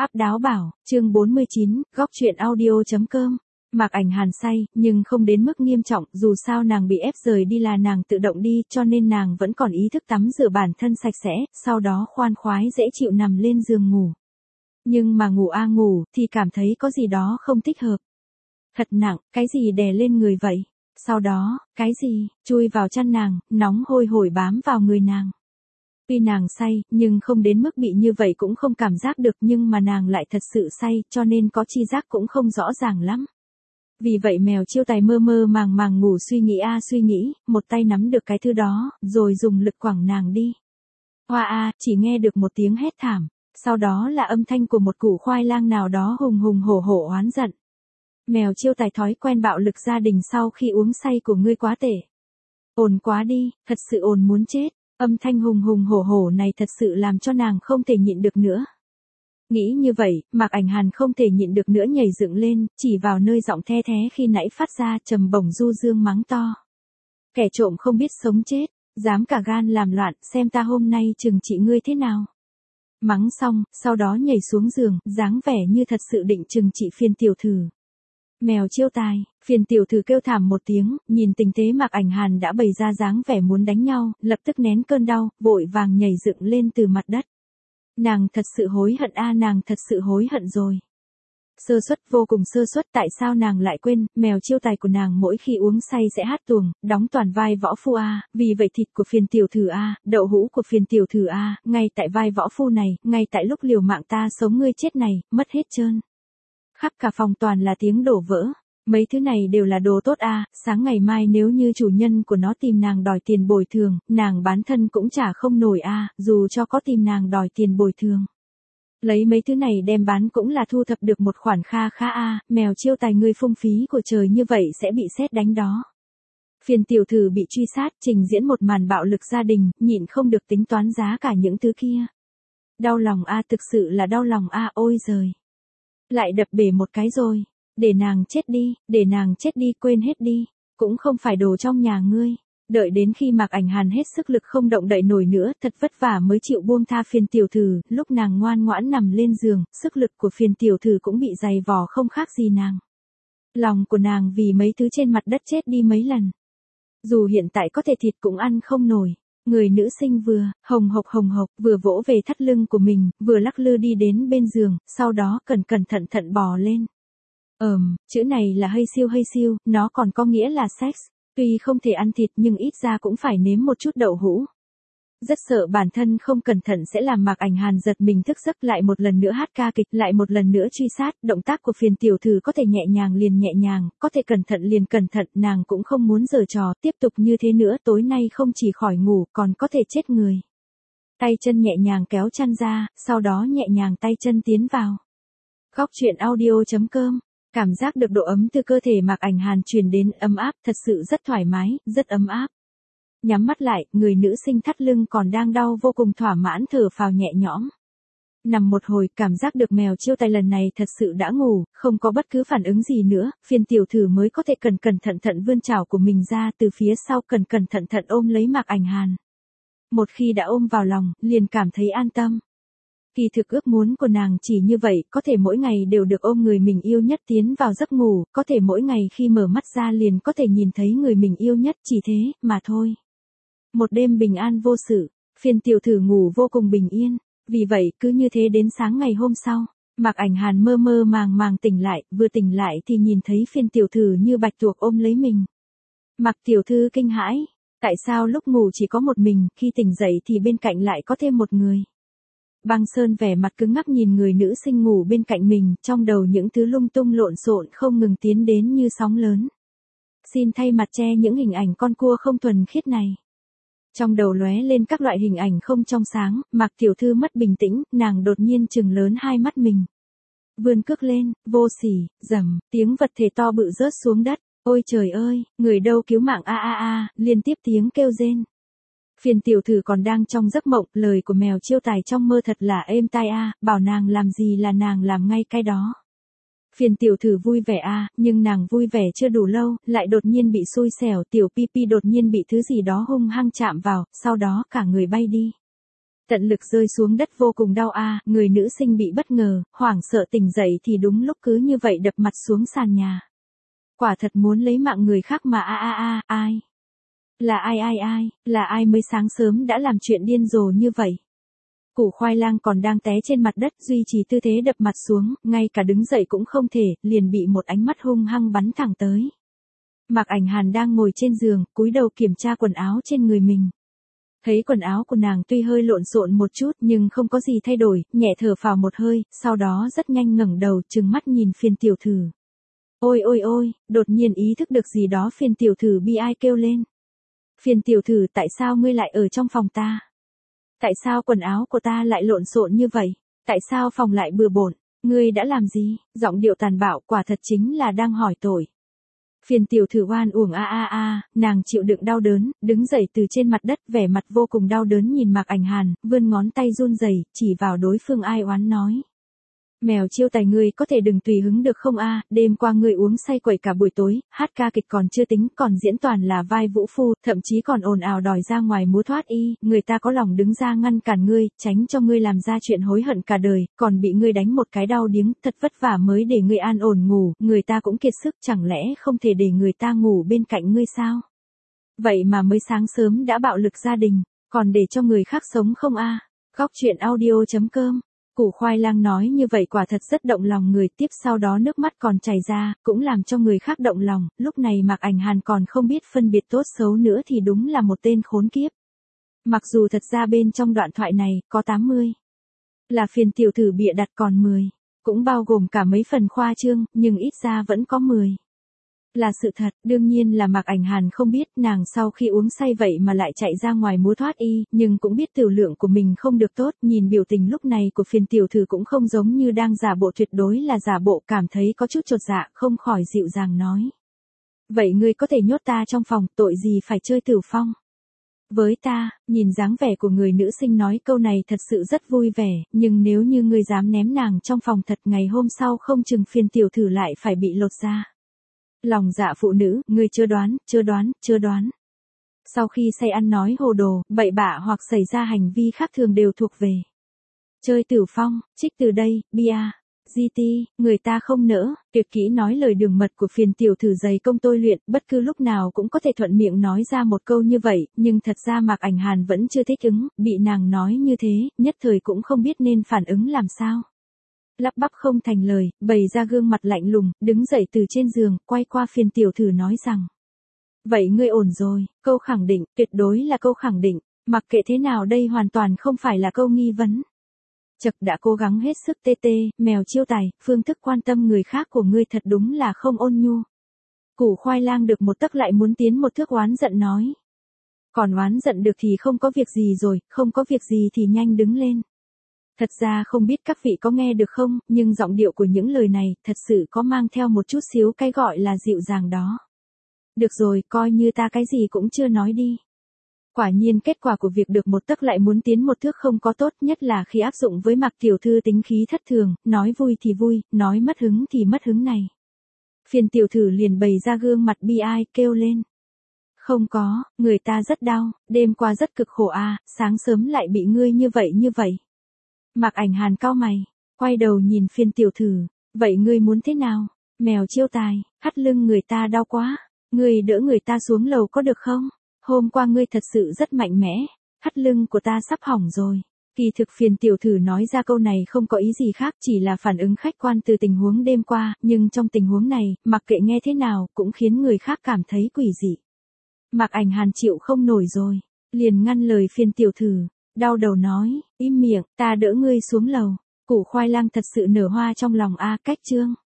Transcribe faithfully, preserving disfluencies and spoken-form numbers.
Áp đáo bảo, chương bốn mươi chín, góc chuyện audio.com. Mạc Ảnh Hàn say, nhưng không đến mức nghiêm trọng, dù sao nàng bị ép rời đi là nàng tự động đi, cho nên nàng vẫn còn ý thức tắm rửa bản thân sạch sẽ, sau đó khoan khoái dễ chịu nằm lên giường ngủ. Nhưng mà ngủ a ngủ, thì cảm thấy có gì đó không thích hợp. Thật nặng, cái gì đè lên người vậy? Sau đó, cái gì, chui vào chăn nàng, nóng hôi hổi bám vào người nàng. Tuy nàng say, nhưng không đến mức bị như vậy cũng không cảm giác được, nhưng mà nàng lại thật sự say, cho nên có chi giác cũng không rõ ràng lắm. Vì vậy mèo chiêu tài mơ mơ màng màng ngủ suy nghĩ a suy nghĩ, một tay nắm được cái thứ đó, rồi dùng lực quẳng nàng đi. Hoa a, chỉ nghe được một tiếng hét thảm, sau đó là âm thanh của một củ khoai lang nào đó hùng hùng hổ hổ oán giận. Mèo chiêu tài thói quen bạo lực gia đình sau khi uống say của ngươi quá tệ. Ồn quá đi, thật sự ồn muốn chết. Âm thanh hùng hùng hổ hổ này thật sự làm cho nàng không thể nhịn được nữa. Nghĩ như vậy, Mạc Ảnh Hàn không thể nhịn được nữa nhảy dựng lên, chỉ vào nơi giọng the thé khi nãy phát ra trầm bổng du dương mắng to. Kẻ trộm không biết sống chết, dám cả gan làm loạn, xem ta hôm nay trừng trị ngươi thế nào. Mắng xong, sau đó nhảy xuống giường, dáng vẻ như thật sự định trừng trị phiền tiểu thử. Mèo chiêu tài, phiền tiểu thử kêu thảm một tiếng, nhìn tình thế Mạc Ảnh Hàn đã bày ra dáng vẻ muốn đánh nhau, lập tức nén cơn đau, vội vàng nhảy dựng lên từ mặt đất. Nàng thật sự hối hận a nàng thật sự hối hận rồi. Sơ suất vô cùng sơ suất, tại sao nàng lại quên, mèo chiêu tài của nàng mỗi khi uống say sẽ hát tuồng, đóng toàn vai võ phu a, vì vậy thịt của phiền tiểu thử a, đậu hũ của phiền tiểu thử a, ngay tại vai võ phu này, ngay tại lúc liều mạng ta sống ngươi chết này, mất hết trơn. Khắp cả phòng toàn là tiếng đổ vỡ. Mấy thứ này đều là đồ tốt a, sáng ngày mai nếu như chủ nhân của nó tìm nàng đòi tiền bồi thường, nàng bán thân cũng trả không nổi a, dù cho có tìm nàng đòi tiền bồi thường. Lấy mấy thứ này đem bán cũng là thu thập được một khoản kha khá a, mèo chiêu tài ngươi phung phí của trời như vậy sẽ bị sét đánh đó. Phiền tiểu thử bị truy sát, trình diễn một màn bạo lực gia đình, nhịn không được tính toán giá cả những thứ kia. Đau lòng a, thực sự là đau lòng a, ôi giời. Lại đập bể một cái rồi. Để nàng chết đi, để nàng chết đi, quên hết đi, cũng không phải đồ trong nhà ngươi. Đợi đến khi Mạc Ảnh Hàn hết sức lực không động đậy nổi nữa, thật vất vả mới chịu buông tha phiền tiểu thử, lúc nàng ngoan ngoãn nằm lên giường, sức lực của phiền tiểu thử cũng bị dày vò không khác gì nàng. Lòng của nàng vì mấy thứ trên mặt đất chết đi mấy lần. Dù hiện tại có thể thịt cũng ăn không nổi. Người nữ sinh vừa, hồng hộc hồng hộc, vừa vỗ về thắt lưng của mình, vừa lắc lư đi đến bên giường, sau đó cẩn cẩn thận thận bò lên. Ờm, chữ này là hơi siêu hơi siêu, nó còn có nghĩa là sex, tuy không thể ăn thịt nhưng ít ra cũng phải nếm một chút đậu hũ. Rất sợ bản thân không cẩn thận sẽ làm Mạc Ảnh Hàn giật mình thức giấc, lại một lần nữa hát ca kịch, lại một lần nữa truy sát, động tác của phiền tiểu thử có thể nhẹ nhàng liền nhẹ nhàng, có thể cẩn thận liền cẩn thận, nàng cũng không muốn giở trò, tiếp tục như thế nữa tối nay không chỉ khỏi ngủ, còn có thể chết người. Tay chân nhẹ nhàng kéo chăn ra, sau đó nhẹ nhàng tay chân tiến vào. Góc chuyện audio.com. Cảm giác được độ ấm từ cơ thể Mạc Ảnh Hàn truyền đến, ấm áp, thật sự rất thoải mái, rất ấm áp. Nhắm mắt lại, người nữ sinh thắt lưng còn đang đau vô cùng thỏa mãn thở phào nhẹ nhõm. Nằm một hồi, cảm giác được mèo chiêu tài lần này thật sự đã ngủ, không có bất cứ phản ứng gì nữa, phiền tiểu thử mới có thể cẩn cẩn thận thận vươn chảo của mình ra từ phía sau, cẩn cẩn thận thận ôm lấy Mạc Ảnh Hàn. Một khi đã ôm vào lòng, liền cảm thấy an tâm. Kỳ thực ước muốn của nàng chỉ như vậy, có thể mỗi ngày đều được ôm người mình yêu nhất tiến vào giấc ngủ, có thể mỗi ngày khi mở mắt ra liền có thể nhìn thấy người mình yêu nhất, chỉ thế, mà thôi. Một đêm bình an vô sự, phiền tiểu thử ngủ vô cùng bình yên, vì vậy cứ như thế đến sáng ngày hôm sau, Mạc Ảnh Hàn mơ mơ màng màng tỉnh lại, vừa tỉnh lại thì nhìn thấy phiền tiểu thử như bạch tuộc ôm lấy mình. Mạc tiểu thư kinh hãi, tại sao lúc ngủ chỉ có một mình, khi tỉnh dậy thì bên cạnh lại có thêm một người. Băng Sơn vẻ mặt cứng ngắc nhìn người nữ sinh ngủ bên cạnh mình, trong đầu những thứ lung tung lộn xộn không ngừng tiến đến như sóng lớn. Xin thay mặt che những hình ảnh con cua không thuần khiết này. Trong đầu lóe lên các loại hình ảnh không trong sáng, Mạc tiểu thư mất bình tĩnh, nàng đột nhiên trừng lớn hai mắt mình. Vươn cước lên, vô sỉ, rầm, tiếng vật thể to bự rớt xuống đất, ôi trời ơi, người đâu cứu mạng a a a, liên tiếp tiếng kêu rên. Phiền tiểu thử còn đang trong giấc mộng, lời của mèo chiêu tài trong mơ thật là êm tai a, bảo nàng làm gì là nàng làm ngay cái đó. Phiền tiểu thử vui vẻ a, nhưng nàng vui vẻ chưa đủ lâu, lại đột nhiên bị xui xẻo, tiểu pi pi đột nhiên bị thứ gì đó hung hăng chạm vào, sau đó cả người bay đi. Tận lực rơi xuống đất vô cùng đau a, người nữ sinh bị bất ngờ, hoảng sợ tỉnh dậy thì đúng lúc cứ như vậy đập mặt xuống sàn nhà. Quả thật muốn lấy mạng người khác mà a a a, ai? Là ai ai ai, là ai mới sáng sớm đã làm chuyện điên rồ như vậy? Củ khoai lang còn đang té trên mặt đất duy trì tư thế đập mặt xuống, ngay cả đứng dậy cũng không thể, liền bị một ánh mắt hung hăng bắn thẳng tới. Mạc Ảnh Hàn đang ngồi trên giường, cúi đầu kiểm tra quần áo trên người mình. Thấy quần áo của nàng tuy hơi lộn xộn một chút nhưng không có gì thay đổi, nhẹ thở phào một hơi, sau đó rất nhanh ngẩng đầu trừng mắt nhìn Phiền tiểu thử. Ôi ôi ôi, đột nhiên ý thức được gì đó Phiền tiểu thử bi ai kêu lên. Phiền tiểu thử, tại sao ngươi lại ở trong phòng ta? Tại sao quần áo của ta lại lộn xộn như vậy? Tại sao phòng lại bừa bộn? Ngươi đã làm gì? Giọng điệu tàn bạo quả thật chính là đang hỏi tội. Phiền tiểu thử oan uổng a a a, nàng chịu đựng đau đớn, đứng dậy từ trên mặt đất, vẻ mặt vô cùng đau đớn nhìn Mạc Ảnh Hàn, vươn ngón tay run rẩy, chỉ vào đối phương ai oán nói. Mèo Chiêu Tài, ngươi có thể đừng tùy hứng được không a, đêm qua ngươi uống say quậy cả buổi tối, hát ca kịch còn chưa tính, còn diễn toàn là vai vũ phu, thậm chí còn ồn ào đòi ra ngoài múa thoát y, người ta có lòng đứng ra ngăn cản ngươi, tránh cho ngươi làm ra chuyện hối hận cả đời, còn bị ngươi đánh một cái đau điếng, thật vất vả mới để ngươi an ổn ngủ, người ta cũng kiệt sức, chẳng lẽ không thể để người ta ngủ bên cạnh ngươi sao? Vậy mà mới sáng sớm đã bạo lực gia đình, còn để cho người khác sống không a? Góc truyện audio chấm com. Củ khoai lang nói như vậy quả thật rất động lòng người, tiếp sau đó nước mắt còn chảy ra, cũng làm cho người khác động lòng, lúc này Mạc Ảnh Hàn còn không biết phân biệt tốt xấu nữa thì đúng là một tên khốn kiếp. Mặc dù thật ra bên trong đoạn thoại này, có tám mươi. Là Phiền tiểu thử bịa đặt còn mười. Cũng bao gồm cả mấy phần khoa trương, nhưng ít ra vẫn có mười. Là sự thật, đương nhiên là Mạc Ảnh Hàn không biết nàng sau khi uống say vậy mà lại chạy ra ngoài múa thoát y, nhưng cũng biết tiểu lượng của mình không được tốt, nhìn biểu tình lúc này của Phiền tiểu thử cũng không giống như đang giả bộ, tuyệt đối là giả bộ, cảm thấy có chút chột dạ, không khỏi dịu dàng nói. Vậy ngươi có thể nhốt ta trong phòng, tội gì phải chơi Tử Phong? Với ta, nhìn dáng vẻ của người nữ sinh nói câu này thật sự rất vui vẻ, nhưng nếu như ngươi dám ném nàng trong phòng thật, ngày hôm sau không chừng Phiền tiểu thử lại phải bị lột da. Lòng dạ phụ nữ, ngươi chưa đoán, chưa đoán, chưa đoán. Sau khi say ăn nói hồ đồ, bậy bạ hoặc xảy ra hành vi khác thường đều thuộc về chơi Tử Phong, trích từ đây, bia, giê tê, người ta không nỡ, tuyệt kỹ nói lời đường mật của Phiền tiểu thử dày công tôi luyện, bất cứ lúc nào cũng có thể thuận miệng nói ra một câu như vậy, nhưng thật ra Mạc Ảnh Hàn vẫn chưa thích ứng, bị nàng nói như thế, nhất thời cũng không biết nên phản ứng làm sao. Lắp bắp không thành lời, bày ra gương mặt lạnh lùng, đứng dậy từ trên giường, quay qua Phiền tiểu thử nói rằng. Vậy ngươi ổn rồi, câu khẳng định, tuyệt đối là câu khẳng định, mặc kệ thế nào đây hoàn toàn không phải là câu nghi vấn. Chật, đã cố gắng hết sức tê tê, Mèo Chiêu Tài, phương thức quan tâm người khác của ngươi thật đúng là không ôn nhu. Củ khoai lang được một tấc lại muốn tiến một thước, oán giận nói. Còn oán giận được thì không có việc gì rồi, không có việc gì thì nhanh đứng lên. Thật ra không biết các vị có nghe được không, nhưng giọng điệu của những lời này thật sự có mang theo một chút xíu cái gọi là dịu dàng đó. Được rồi, coi như ta cái gì cũng chưa nói đi. Quả nhiên kết quả của việc được một tấc lại muốn tiến một thước không có tốt, nhất là khi áp dụng với Mạc tiểu thư tính khí thất thường, nói vui thì vui, nói mất hứng thì mất hứng này. Phiền tiểu thử liền bày ra gương mặt bi ai, kêu lên. Không có, người ta rất đau, đêm qua rất cực khổ à, sáng sớm lại bị ngươi như vậy như vậy. Mạc Ảnh Hàn cau mày, quay đầu nhìn Phiền tiểu thử, vậy ngươi muốn thế nào? Mèo Chiêu Tài, thắt lưng người ta đau quá, ngươi đỡ người ta xuống lầu có được không? Hôm qua ngươi thật sự rất mạnh mẽ, thắt lưng của ta sắp hỏng rồi. Kỳ thực Phiền tiểu thử nói ra câu này không có ý gì khác, chỉ là phản ứng khách quan từ tình huống đêm qua, nhưng trong tình huống này, mặc kệ nghe thế nào, cũng khiến người khác cảm thấy quỷ dị. Mạc Ảnh Hàn chịu không nổi rồi, liền ngăn lời Phiền tiểu thử, đau đầu nói, im miệng, ta đỡ ngươi xuống lầu. Củ khoai lang thật sự nở hoa trong lòng a, cách chương.